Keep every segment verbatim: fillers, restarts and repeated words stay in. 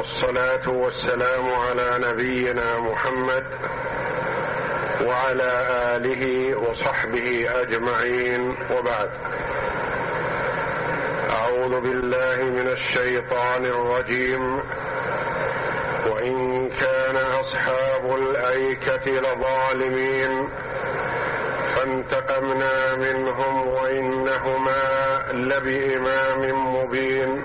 والصلاة والسلام على نبينا محمد وعلى آله وصحبه أجمعين، وبعد. أعوذ بالله من الشيطان الرجيم. وإن كان أصحاب الأيكة لظالمين فانتقمنا منهم وإنهما لبإمام مبين.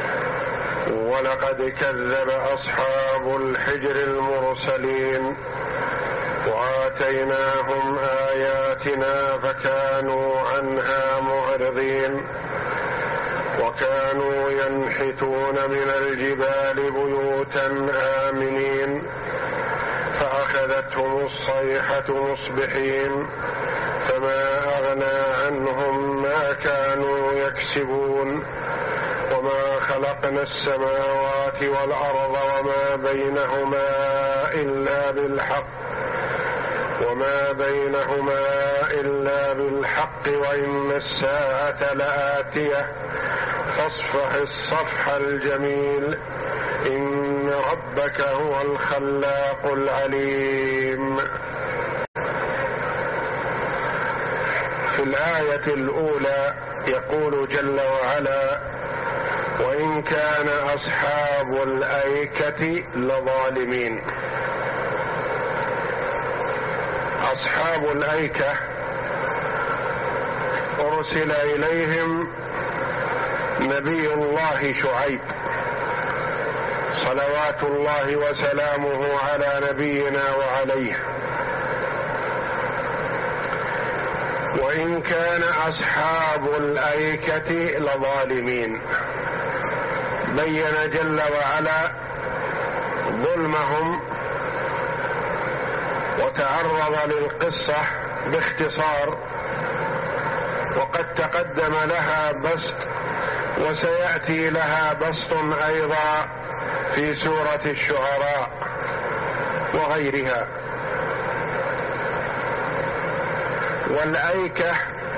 ولقد كذب أصحاب الحجر المرسلين وآتيناهم آياتنا فكانوا عنها معرضين. وكانوا ينحتون من الجبال بيوتا آمنين فأخذتهم الصيحة مصبحين فما أغنى عنهم ما كانوا يكسبون. وما خلقنا السماوات والأرض وما بينهما إلا بالحق وما بينهما إلا بالحق وإن الساعة لآتية فاصفح الصفح الجميل إن ربك هو الخلاق العليم. في الآية الأولى يقول جل وعلا: وإن كان أصحاب الأيكة لظالمين. أصحاب الأيكة أرسل إليهم نبي الله شعيب صلوات الله وسلامه على نبينا وعليه. وإن كان أصحاب الأيكة لظالمين، بين جل وعلا ظلمهم وتعرض للقصة باختصار، وقد تقدم لها بسط وسيأتي لها بسط أيضا في سورة الشعراء وغيرها. والأيكة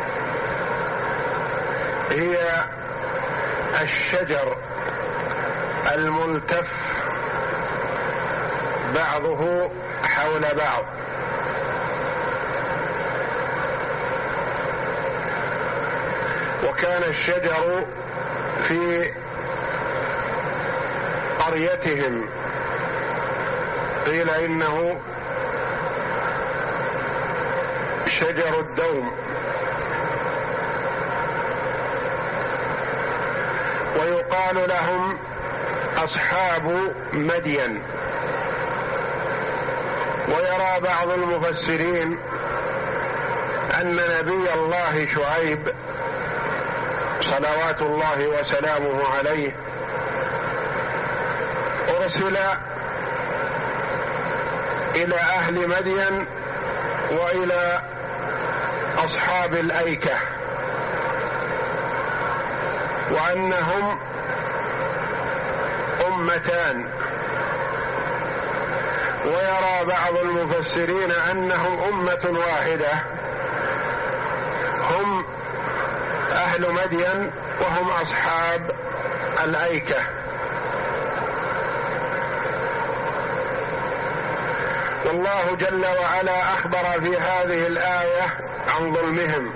هي الشجر الملتف بعضه حول بعض، وكان الشجر في قريتهم قيل إنه شجر الدوم، ويقال لهم أصحاب مدين. ويرى بعض المفسرين أن نبي الله شعيب صلوات الله وسلامه عليه أرسل إلى أهل مدين وإلى أصحاب الأيكة، وأنهم أمتان. ويرى بعض المفسرين أنهم أمة واحدة، هم أهل مدين وهم أصحاب الأيكة. والله جل وعلا أخبر في هذه الآية عن ظلمهم،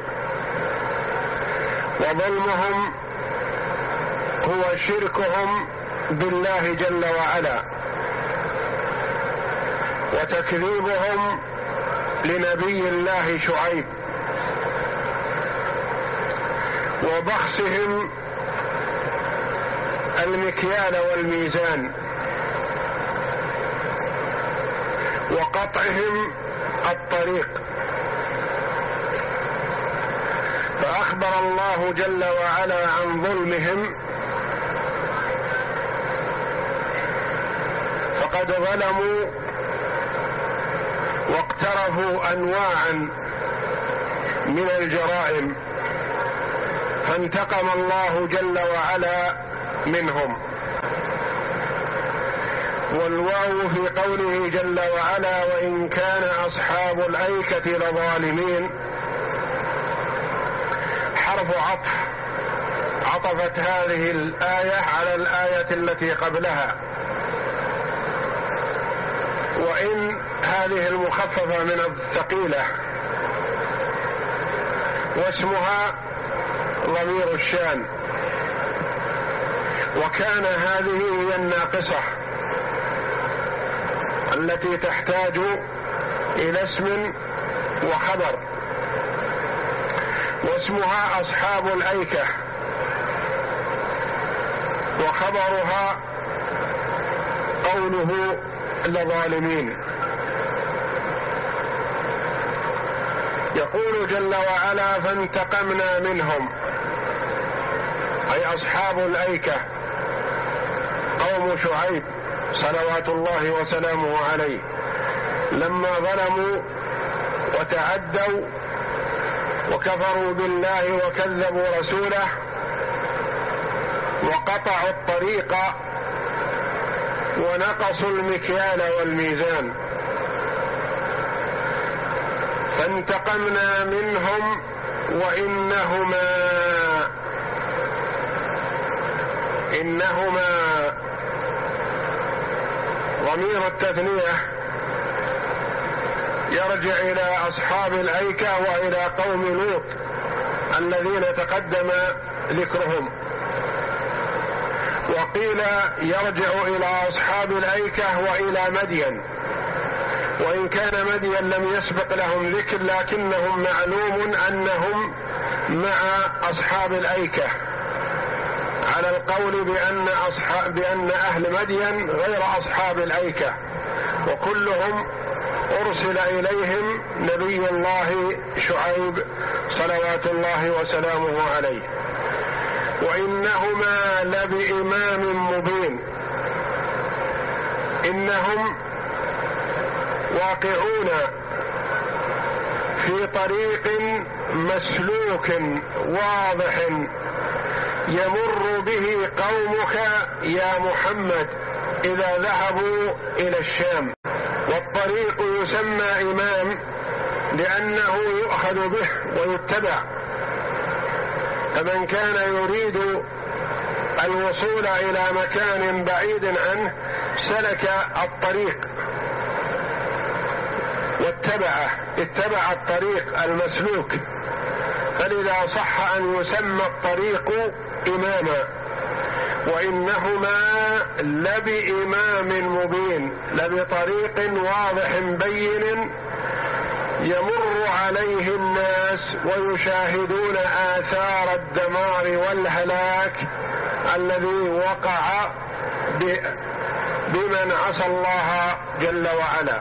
وظلمهم هو شركهم بالله جل وعلا وتكذيبهم لنبي الله شعيب وبخسهم المكيال والميزان وقطعهم الطريق. فأخبر الله جل وعلا عن ظلمهم، فقد ظلموا واقترفوا أنواعا من الجرائم، فانتقم الله جل وعلا منهم. والواو في قوله جل وعلا وإن كان أصحاب الأيكة لظالمين حرف عطف، عطفت هذه الآية على الآية التي قبلها وإن هذه المخففة من الثقيلة، واسمها ضمير الشان، وكان هذه هي الناقصة التي تحتاج إلى اسم وخبر، واسمها أصحاب الأيكة، وخبرها قوله لظالمين. يقول جل وعلا: فانتقمنا منهم، أي أصحاب الأيكة قوم شعيب صلوات الله وسلامه عليه، لما ظلموا وتعدوا وكفروا بالله وكذبوا رسوله وقطعوا الطريق ونقصوا المكيال والميزان، فانتقمنا منهم وإنهما إنهما ضمير التثنية يرجع إلى أصحاب الأيكة وإلى قوم لوط الذين تقدم ذكرهم، وقيل يرجع إلى أصحاب الأيكة وإلى مدين، وإن كان مدين لم يسبق لهم ذكر لكنهم معلوم أنهم مع أصحاب الأيكة، على القول بأن, أصحاب بأن أهل مدين غير أصحاب الأيكة، وكلهم أرسل إليهم نبي الله شعيب صلوات الله وسلامه عليه. وإنهما لبإمام مبين، إنهم واقعون في طريق مسلوك واضح يمر به قومك يا محمد إذا ذهبوا إلى الشام. والطريق يسمى إمام لأنه يؤخذ به ويتبع، فمن كان يريد الوصول إلى مكان بعيد عنه سلك الطريق واتبعه، اتبع الطريق المسلوك، فلذا صح أن يسمى الطريق إماما. وإنهما لبإمام مبين، لبطريق واضح بين يمر عليه الناس ويشاهدون آثار الدمار والهلاك الذي وقع بمن عصى الله جل وعلا.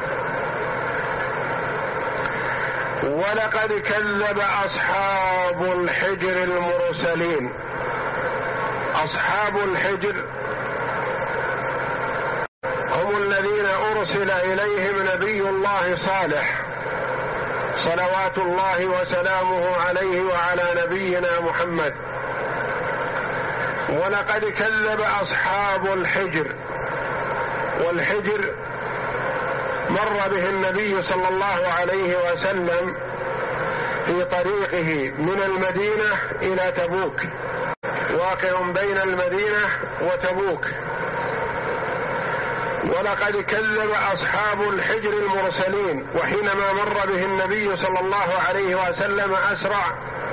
ولقد كذب أصحاب الحجر المرسلين. أصحاب الحجر هم الذين أرسل إليهم نبي الله صالح صلوات الله وسلامه عليه وعلى نبينا محمد. ولقد كذب أصحاب الحجر، والحجر مر به النبي صلى الله عليه وسلم في طريقه من المدينة إلى تبوك، واقع بين المدينة وتبوك. ولقد كذب أصحاب الحجر المرسلين، وحينما مر به النبي صلى الله عليه وسلم أسرع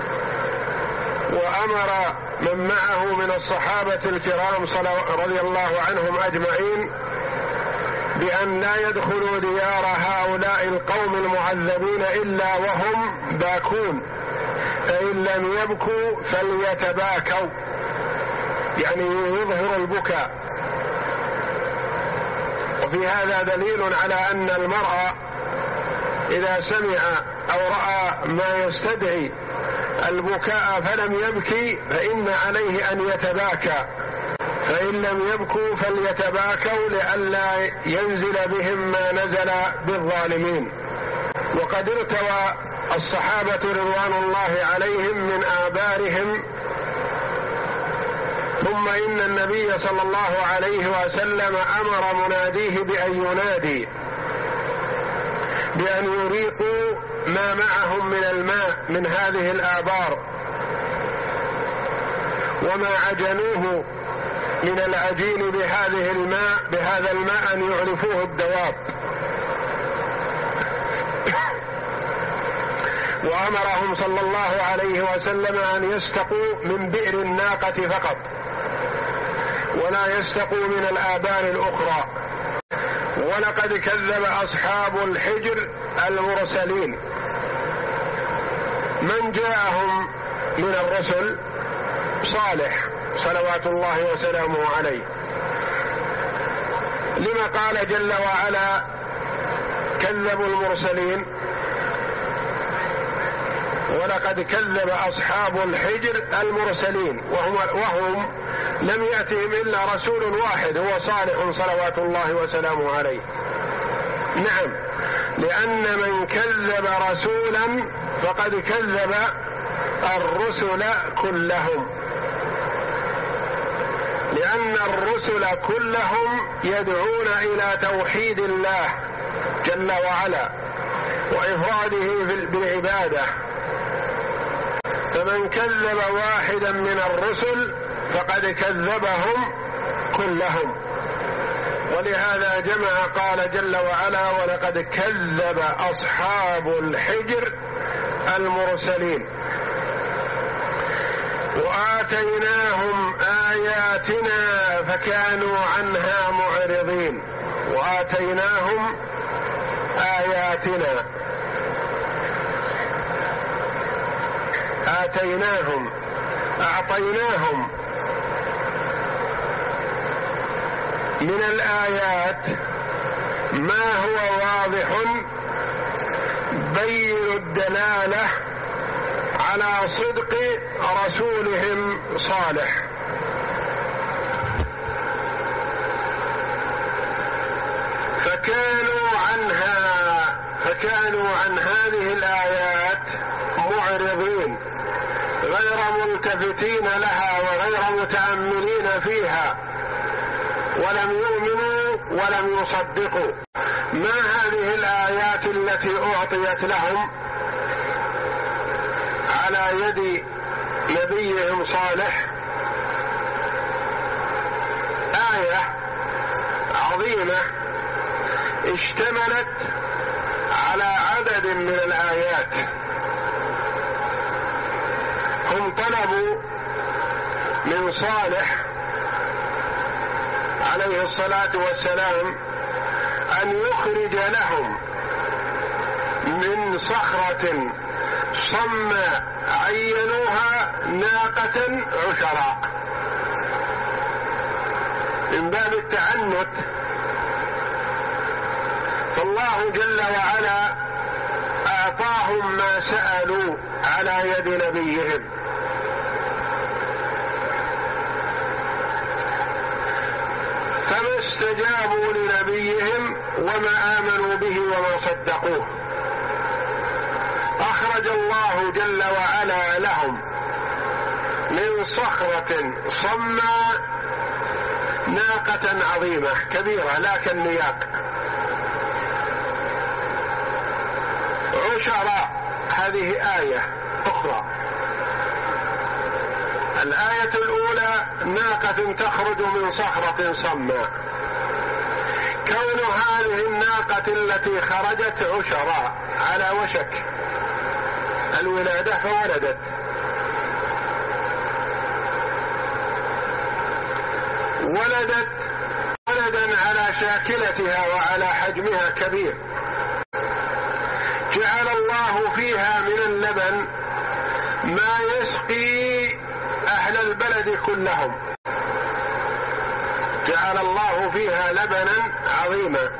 وأمر من معه من الصحابة الكرام رضي الله عنهم أجمعين بأن لا يدخلوا ديار هؤلاء القوم المعذبين إلا وهم باكون، فإن لم يبكوا فليتباكوا، يعني يظهر البكاء. وفي هذا دليل على أن المرء إذا سمع أو رأى ما يستدعي البكاء فلم يبكي فإن عليه أن يتباكى، فإن لم يبكوا فليتباكوا لئلا ينزل بهم ما نزل بالظالمين. وقد ارتوى الصحابة رضوان الله عليهم من آبارهم، ثم إن النبي صلى الله عليه وسلم أمر مناديه بأن ينادي بأن يريقوا ما معهم من الماء من هذه الآبار، وما عجنوه من العجين بهذه الماء بهذا الماء أن يعرفوه الدواب، وأمرهم صلى الله عليه وسلم أن يستقوا من بئر الناقة فقط ولا يستقوا من الآبار الأخرى. ولقد كذب أصحاب الحجر المرسلين. من جاءهم من الرسل؟ صالح صلوات الله وسلامه عليه. لما قال جل وعلا كذبوا المرسلين؟ ولقد كذب أصحاب الحجر المرسلين، وهم, وهم لم يأتهم إلا رسول واحد هو صالح صلوات الله وسلامه عليه. نعم، لأن من كذب رسولا فقد كذب الرسل كلهم، لأن الرسل كلهم يدعون إلى توحيد الله جل وعلا وإفراده بالعبادة، فمن كذب واحدا من الرسل فقد كذبهم كلهم. ولهذا جمع قال جل وعلا ولقد كذب أصحاب الحجر المرسلين وآتيناهم آياتنا فكانوا عنها معرضين. وآتيناهم آياتنا، آتيناهم أعطيناهم من الآيات ما هو واضح بين الدلالة على صدق رسولهم صالح. فكانوا عنها فكانوا عن هذه الآيات معرضين غير ملتفتين لها وغير متأملين فيها، ولم يؤمنوا ولم يصدقوا. ما هذه الآيات التي أعطيت لهم على يد نبيهم صالح؟ آية عظيمة اشتملت على عدد من الآيات. هم طلبوا من صالح عليه الصلاة والسلام أن يخرج لهم من صخرة صماء عينوها ناقة عشراء من باب التعنت. فالله جل وعلا أعطاهم ما سألوا على يد نبيهم، فما استجابوا لنبيهم وما آمنوا به وما صدقوه. أخرج الله جل وعلا لهم من صخرة صماء ناقة عظيمة كبيرة لا كالنياق عشراء. هذه آية أخرى. الآية الأولى ناقة تخرج من صخرة صماء. كون هذه الناقة التي خرجت عشراء على وشك الولادة فولدت، ولدت ولدا على شاكلتها وعلى حجمها كبير. جعل الله فيها من اللبن ما يسقي أهل البلد كلهم. جعل الله فيها لبنا عظيما،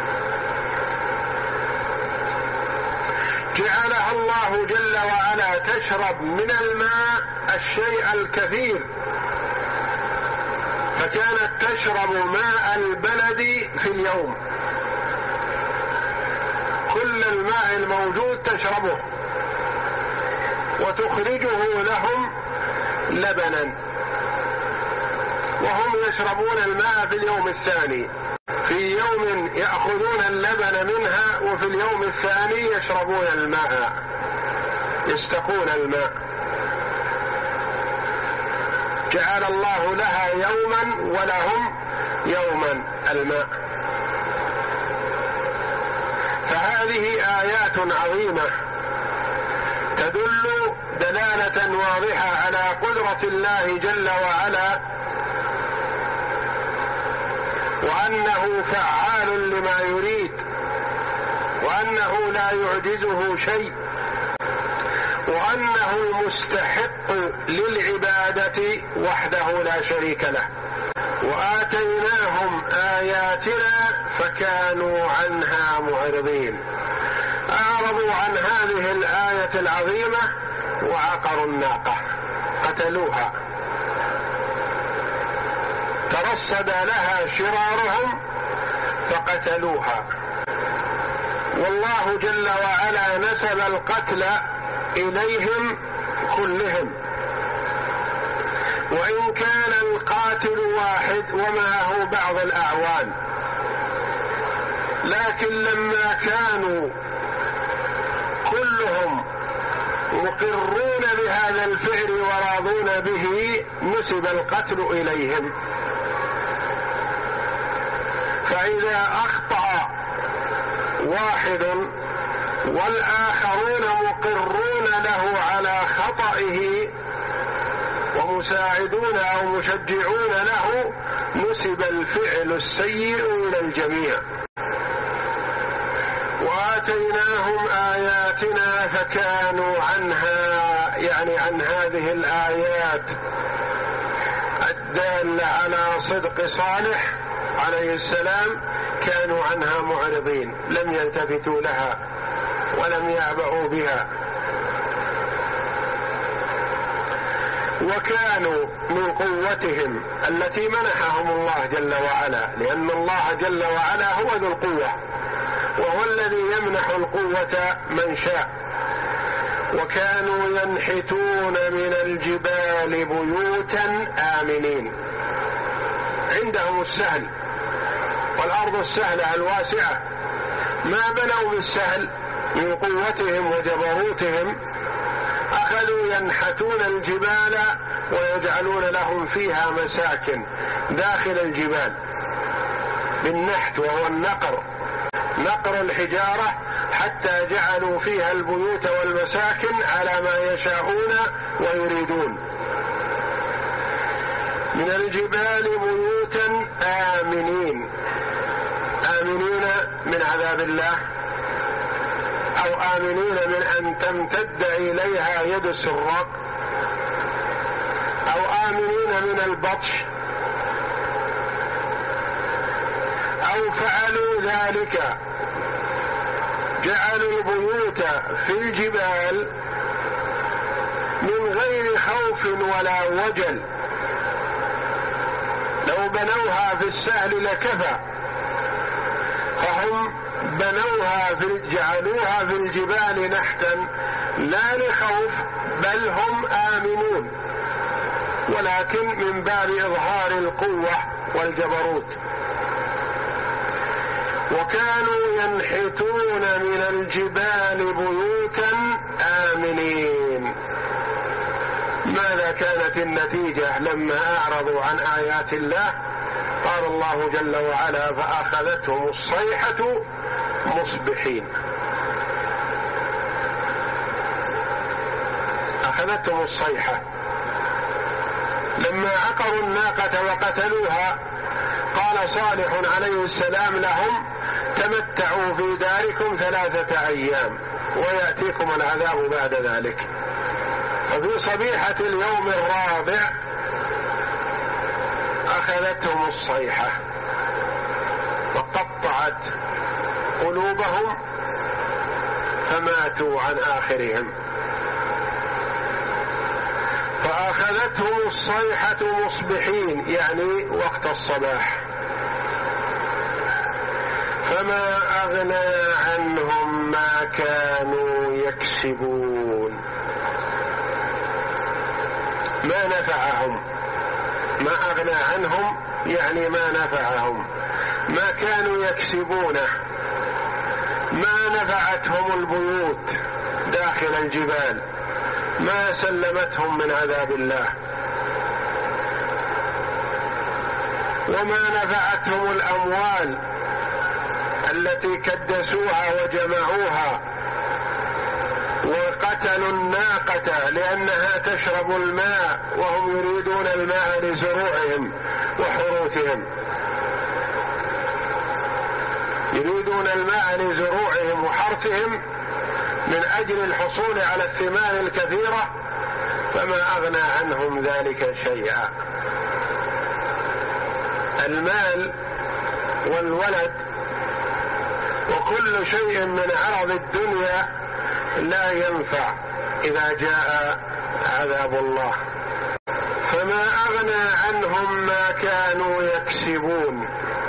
جعلها الله جل وعلا تشرب من الماء الشيء الكثير، فكانت تشرب ماء البلد في اليوم، كل الماء الموجود تشربه وتخرجه لهم لبنا، وهم يشربون الماء في اليوم الثاني. في يوم يأخذون اللبن منها وفي اليوم الثاني يشربون الماء، يستقون الماء. جعل الله لها يوما ولهم يوما الماء. فهذه آيات عظيمة تدل دلالة واضحة على قدرة الله جل وعلا، وأنه فعال لما يريد، وأنه لا يعجزه شيء، وأنه مستحق للعبادة وحده لا شريك له. وآتيناهم آياتنا فكانوا عنها معرضين، أعرضوا عن هذه الآية العظيمة وعقروا الناقة، قتلوها، ترصد لها شرارهم فقتلوها. والله جل وعلا نسب القتل إليهم كلهم، وإن كان القاتل واحد ومعه بعض الأعوان، لكن لما كانوا كلهم مقرون بهذا الفعل وراضون به نسب القتل إليهم. فإذا أخطأ واحد والآخرون مقرون له على خطئه ومساعدون أو مشجعون له نسب الفعل السيء إلى الجميع. وآتيناهم آياتنا فكانوا عنها، يعني عن هذه الآيات الدالة على صدق صالح عليه السلام، كانوا عنها معرضين، لم يلتفتوا لها ولم يعبأوا بها. وكانوا من قوتهم التي منحهم الله جل وعلا، لأن الله جل وعلا هو ذو القوة، وهو الذي يمنح القوة من شاء. وكانوا ينحتون من الجبال بيوتا آمنين، عندهم السهل والأرض السهلة الواسعة، ما بنوا بالسهل من قوتهم وجبروتهم، أخذوا ينحتون الجبال ويجعلون لهم فيها مساكن داخل الجبال بالنحت، وهو النقر، نقر الحجارة، حتى جعلوا فيها البيوت والمساكن على ما يشاءون ويريدون. من الجبال بيوتا آمنين، آمنين من عذاب الله، أو آمنين من أن تمتد إليها يد السراق، أو آمنين من البطش، أو فعلوا ذلك، جعلوا البيوت في الجبال من غير خوف ولا وجل. لو بنوها في السهل لكفى، فهم بنوها في جعلوها في الجبال نحتا لا لخوف، بل هم آمنون، ولكن من باب إظهار القوة والجبروت. وكانوا ينحتون من الجبال بيوتا آمنين. ماذا كانت النتيجة لما أعرضوا عن آيات الله؟ قال الله جل وعلا: فأخذتهم الصيحة مصبحين. أخذتهم الصيحة لما عقروا الناقة وقتلوها. قال صالح عليه السلام لهم: تمتعوا في داركم ثلاثة أيام ويأتيكم العذاب بعد ذلك. وفي صبيحة اليوم الرابع أخذتهم الصيحة وقطعت قلوبهم فماتوا عن آخرهم. فأخذتهم الصيحة مصبحين، يعني وقت الصباح، فما أغنى عنهم ما كانوا يكسبون. ما نفعهم، ما أغنى عنهم يعني ما نفعهم، ما كانوا يكسبونه، ما نفعتهم البيوت داخل الجبال، ما سلمتهم من عذاب الله. وما نفعتهم الأموال التي كدسوها وجمعوها وقتلوا الناقة لأنها تشرب الماء وهم يريدون الماء لزروعهم وحروثهم، يريدون الماء لزروعهم وحرثهم من أجل الحصول على الثمار الكثيرة، فما أغنى عنهم ذلك شيئا. المال والولد وكل شيء من عرض الدنيا لا ينفع إذا جاء عذاب الله، فما أغنى عنهم ما كانوا يكسبون،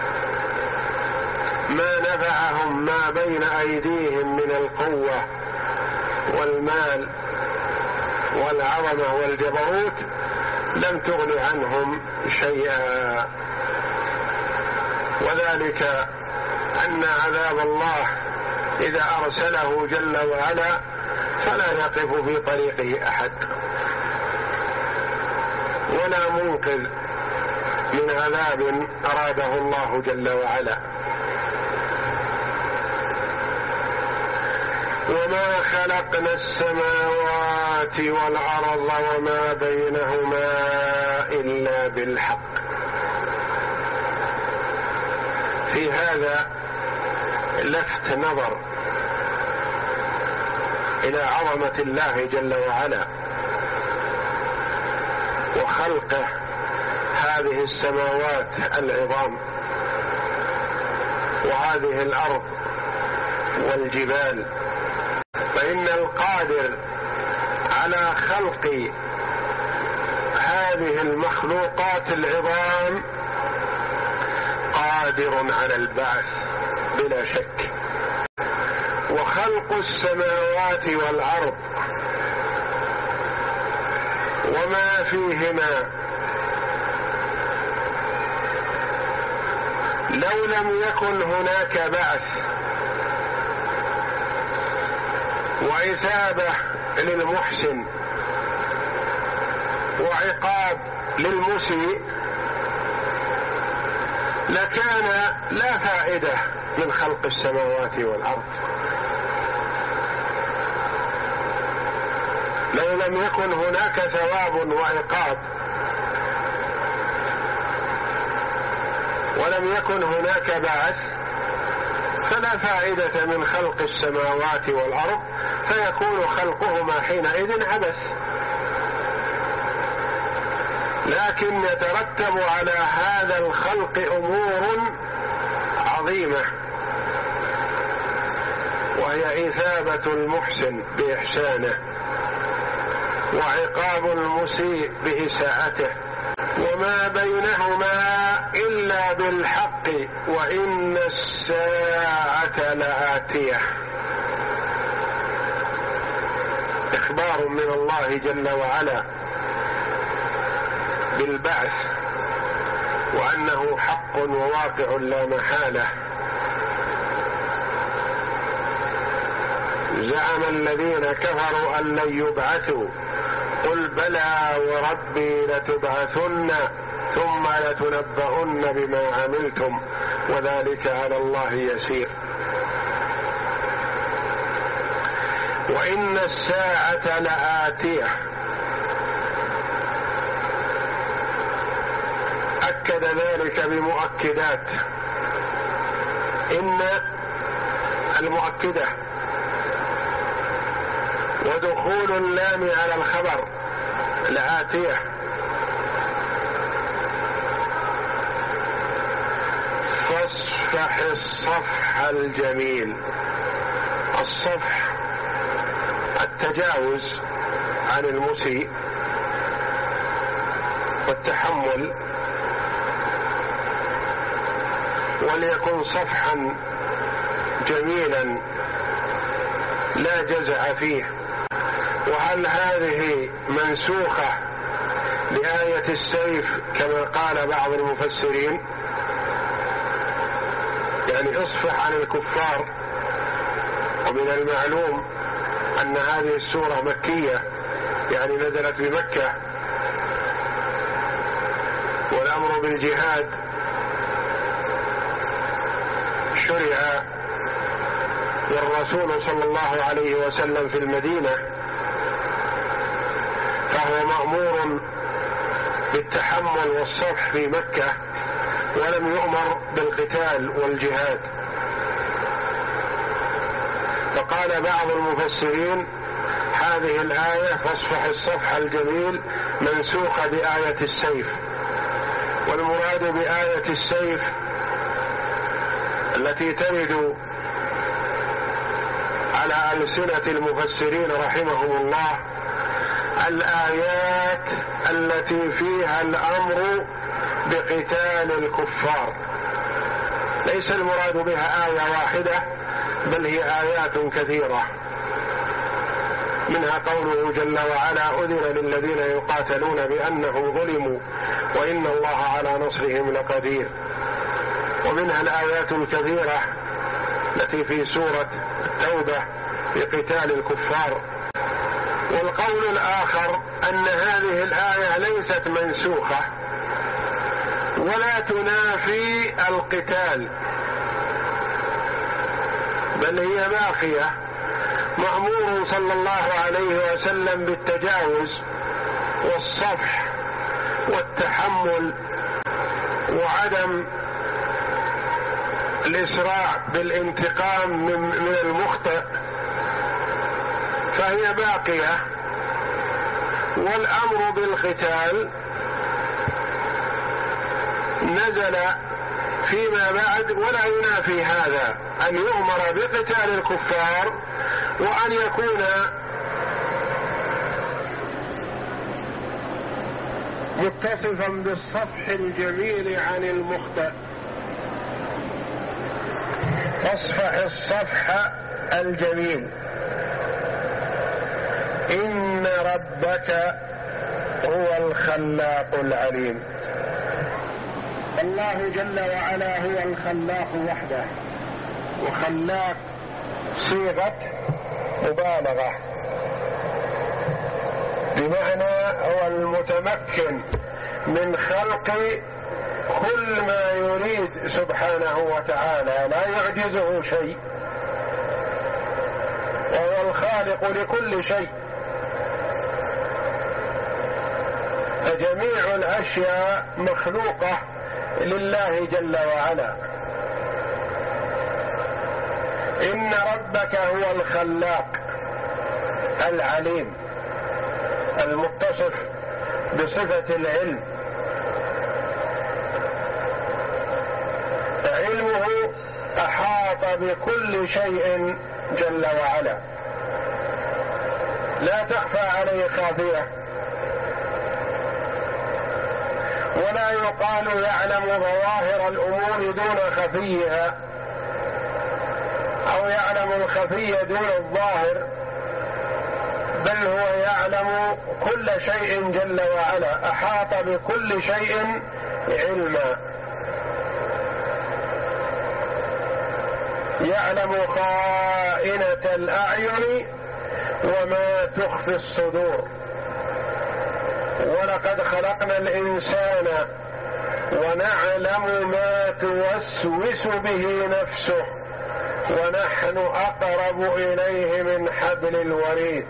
ما نفعهم ما بين أيديهم من القوة والمال والعظمة والجبروت لم تغن عنهم شيئا. وذلك أن عذاب الله إذا أرسله جل وعلا فلا يقف في طريقه أحد ولا منقذ من عذاب أراده الله جل وعلا. وما خلقنا السماوات والأرض وما بينهما إلا بالحق. في هذا لفت نظر إلى عظمة الله جل وعلا وخلقه هذه السماوات العظام وهذه الأرض والجبال، فإن القادر على خلق هذه المخلوقات العظام قادر على البعث بلا شك. وخلق السماوات والأرض وما فيهما لو لم يكن هناك بعث وإثابة للمحسن وعقاب للمسيء لكان لا فائدة من خلق السماوات والأرض. لو لم يكن هناك ثواب وعقاب ولم يكن هناك بعث فلا فائدة من خلق السماوات والأرض، فيكون خلقهما حينئذ عبث. لكن يترتب على هذا الخلق أمور عظيمة، وهي إثابة المحسن بإحسانه وعقاب المسيء بإساءته، وما بينهما إلا بالحق وإن الساعة لآتية. إخبار من الله جل وعلا بالبعث وأنه حق وواقع لا محالة. زعم الذين كفروا أن لن يبعثوا قل بلى وربي لتبعثن ثم لتنبؤن بما عملتم وذلك على الله يسير. وإن الساعة لآتية، أكد ذلك بمؤكدات. إن المؤكدة ودخول اللام على الخبر لآتية، فاصفح الصفح الجميل. الصفح التجاوز عن المسيء والتحمل، وليكن صفحا جميلا لا جزع فيه. وهل هذه منسوخة لآية السيف كما قال بعض المفسرين؟ يعني اصفح عن الكفار، ومن المعلوم أن هذه السورة مكية يعني نزلت بمكة، والأمر بالجهاد والرسول صلى الله عليه وسلم في المدينة، فهو مأمور بالتحمل والصفح في مكة، ولم يؤمر بالقتال والجهاد. فقال بعض المفسرين هذه الآية فاصفح الصفح الجميل منسوخة بآية السيف، والمراد بآية السيف التي ترد على ألسنة المفسرين رحمهم الله الآيات التي فيها الأمر بقتال الكفار، ليس المراد بها آية واحدة، بل هي آيات كثيرة، منها قوله جل وعلا أذن للذين يقاتلون بأنهم ظلموا وإن الله على نصرهم لقدير، ومنها الآيات الكثيرة التي في سورة التوبة بقتال الكفار. والقول الآخر أن هذه الآية ليست منسوخة ولا تنافي القتال، بل هي باقية، مأمور صلى الله عليه وسلم بالتجاوز والصفح والتحمل وعدم الإسراع بالانتقام من المخطئ، فهي باقية. والأمر بالقتال نزل فيما بعد ولا ينافي هذا، أن يؤمر بقتال الكفار وأن يكون متصفا بالصفح الجميل عن المخطئ. فاصفح الصفح الجميل، إن ربك هو الخلاق العليم. الله جل وعلا هو الخلاق وحده، وخلاق صيغة مبالغة، بمعنى هو المتمكن من خلق كل ما يريد سبحانه وتعالى، لا يعجزه شيء، وهو الخالق لكل شيء، فجميع الأشياء مخلوقة لله جل وعلا. إن ربك هو الخلاق العليم المتصف بصفة العلم، علمه أحاط بكل شيء جل وعلا، لا تخفى عليه خافية، ولا يقال يعلم ظواهر الأمور دون خفيها، أو يعلم الخفي دون الظاهر، بل هو يعلم كل شيء جل وعلا، أحاط بكل شيء علما، يعلم خائنة الأعين وما تخفي الصدور. ولقد خلقنا الإنسان ونعلم ما توسوس به نفسه ونحن أقرب إليه من حبل الوريد.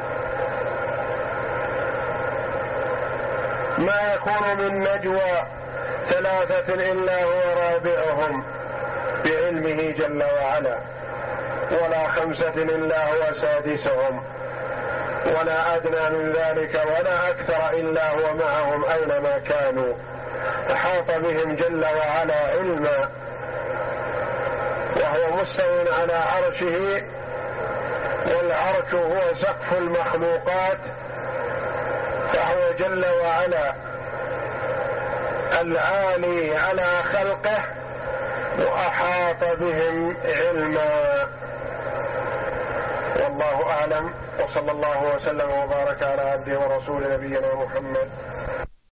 ما يكون من نجوى ثلاثة إلا هو رابعهم بعلمه جل وعلا، ولا خمسة إلا هو سادسهم، ولا أدنى من ذلك ولا أكثر إلا هو معهم أينما كانوا. أحاط بهم جل وعلا علما، وهو مستو على عرشه، والعرش هو سقف المخلوقات، فهو جل وعلا العالي على خلقه وأحاط بهم علما. والله أعلم، وصلى الله وسلم وبارك على عبده ورسول نبينا محمد